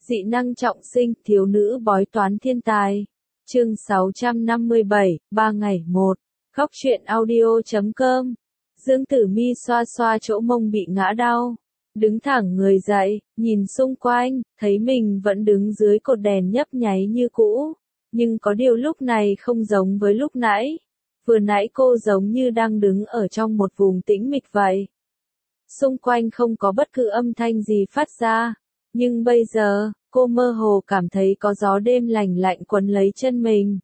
Dị năng trọng sinh, thiếu nữ bói toán thiên tài. Chương 657, 3 ngày 1. Góc truyện audio.com. Dương Tử Mi xoa xoa chỗ mông bị ngã đau, đứng thẳng người dậy, nhìn xung quanh, thấy mình vẫn đứng dưới cột đèn nhấp nháy như cũ, nhưng có điều lúc này không giống với lúc nãy. Vừa nãy cô giống như đang đứng ở trong một vùng tĩnh mịch vậy. Xung quanh không có bất cứ âm thanh gì phát ra, nhưng bây giờ, cô mơ hồ cảm thấy có gió đêm lành lạnh quấn lấy chân mình.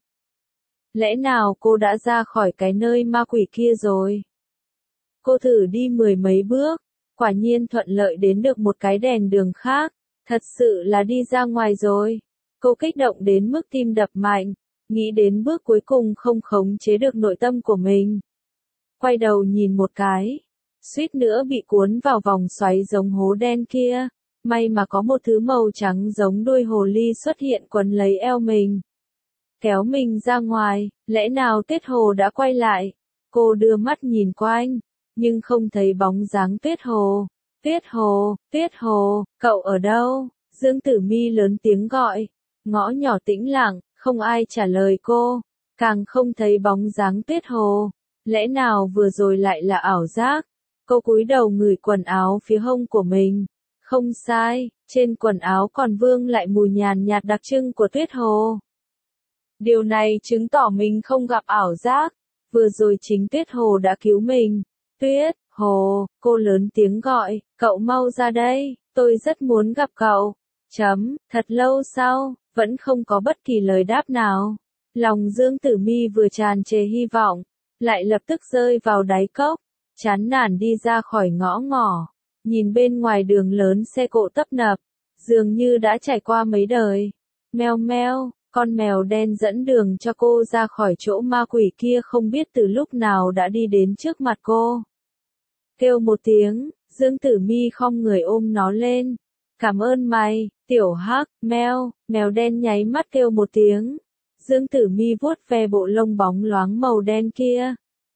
Lẽ nào cô đã ra khỏi cái nơi ma quỷ kia rồi? Cô thử đi mười mấy bước, quả nhiên thuận lợi đến được một cái đèn đường khác, thật sự là đi ra ngoài rồi. Cô kích động đến mức tim đập mạnh, nghĩ đến bước cuối cùng không khống chế được nội tâm của mình. Quay đầu nhìn một cái, suýt nữa bị cuốn vào vòng xoáy giống hố đen kia, may mà có một thứ màu trắng giống đuôi hồ ly xuất hiện quấn lấy eo mình. Kéo mình ra ngoài, lẽ nào Tuyết Hồ đã quay lại? Cô đưa mắt nhìn quanh, nhưng không thấy bóng dáng Tuyết Hồ. Tuyết Hồ, Tuyết Hồ, cậu ở đâu? Dương Tử Mi lớn tiếng gọi. Ngõ nhỏ tĩnh lặng, không ai trả lời cô, càng không thấy bóng dáng Tuyết Hồ. Lẽ nào vừa rồi lại là ảo giác? Cô cúi đầu ngửi quần áo phía hông của mình. Không sai, trên quần áo còn vương lại mùi nhàn nhạt đặc trưng của Tuyết Hồ. Điều này chứng tỏ mình không gặp ảo giác. Vừa rồi chính Tuyết Hồ đã cứu mình. Tuyết Hồ, cô lớn tiếng gọi, cậu mau ra đây, tôi rất muốn gặp cậu. Thật lâu sau, vẫn không có bất kỳ lời đáp nào. Lòng Dương Tử Mi vừa tràn trề hy vọng, lại lập tức rơi vào đáy cốc, chán nản đi ra khỏi ngõ ngỏ, nhìn bên ngoài đường lớn xe cộ tấp nập, dường như đã trải qua mấy đời. Meo meo, con mèo đen dẫn đường cho cô ra khỏi chỗ ma quỷ kia không biết từ lúc nào đã đi đến trước mặt cô. Kêu một tiếng, Dương Tử Mi khom người ôm nó lên. Cảm ơn mày, tiểu hắc, mèo đen nháy mắt kêu một tiếng. Dương Tử Mi vuốt ve bộ lông bóng loáng màu đen kia.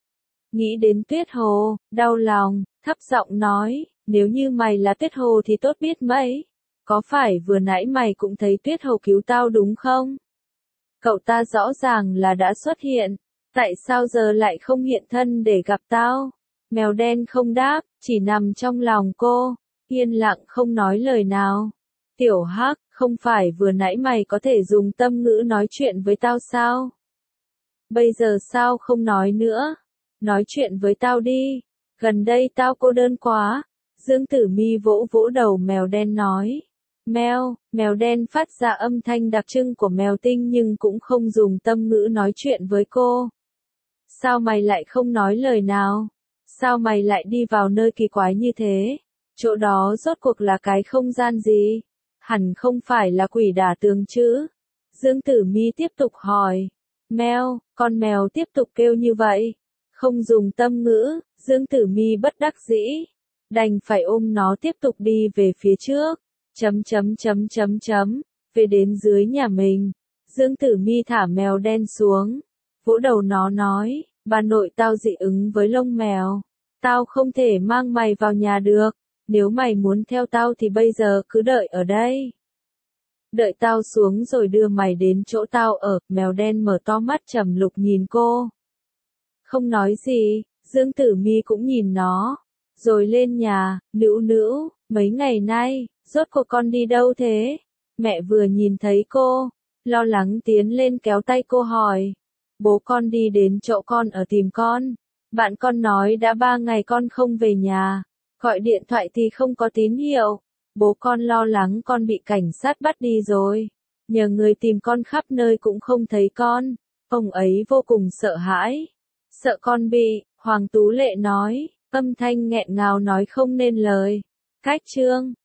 Nghĩ đến Tuyết Hồ, đau lòng, thấp giọng nói, nếu như mày là Tuyết Hồ thì tốt biết mấy. Có phải vừa nãy mày cũng thấy Tuyết Hồ cứu tao đúng không? Cậu ta rõ ràng là đã xuất hiện, tại sao giờ lại không hiện thân để gặp tao? Mèo đen không đáp, chỉ nằm trong lòng cô, yên lặng không nói lời nào. Tiểu hắc, không phải vừa nãy mày có thể dùng tâm ngữ nói chuyện với tao sao? Bây giờ sao không nói nữa? Nói chuyện với tao đi, gần đây tao cô đơn quá. Dương Tử Mi vỗ vỗ đầu mèo đen nói. Mèo đen phát ra âm thanh đặc trưng của mèo tinh nhưng cũng không dùng tâm ngữ nói chuyện với cô. Sao mày lại không nói lời nào? Sao mày lại đi vào nơi kỳ quái như thế? Chỗ đó rốt cuộc là cái không gian gì? Hẳn không phải là quỷ đả tường chứ? Dương Tử Mi tiếp tục hỏi. Con mèo tiếp tục kêu như vậy. Không dùng tâm ngữ, Dương Tử Mi bất đắc dĩ. Đành phải ôm nó tiếp tục đi về phía trước. Về đến dưới nhà mình. Dương Tử Mi thả mèo đen xuống. Vỗ đầu nó nói, bà nội tao dị ứng với lông mèo. Tao không thể mang mày vào nhà được. Nếu mày muốn theo tao thì bây giờ cứ đợi ở đây. Đợi tao xuống rồi đưa mày đến chỗ tao ở. Mèo đen mở to mắt trầm lục nhìn cô. Không nói gì, Dương Tử Mi cũng nhìn nó. Rồi lên nhà, Nữu, mấy ngày nay, rốt cuộc con đi đâu thế? Mẹ vừa nhìn thấy cô, lo lắng tiến lên kéo tay cô hỏi. Bố con đi đến chỗ con ở tìm con. Bạn con nói đã 3 ngày con không về nhà. Gọi điện thoại thì không có tín hiệu. Bố con lo lắng con bị cảnh sát bắt đi rồi. Nhờ người tìm con khắp nơi cũng không thấy con. Ông ấy vô cùng sợ hãi. Sợ con bị, Hoàng Tú Lệ nói, âm thanh nghẹn ngào nói không nên lời. Cách chương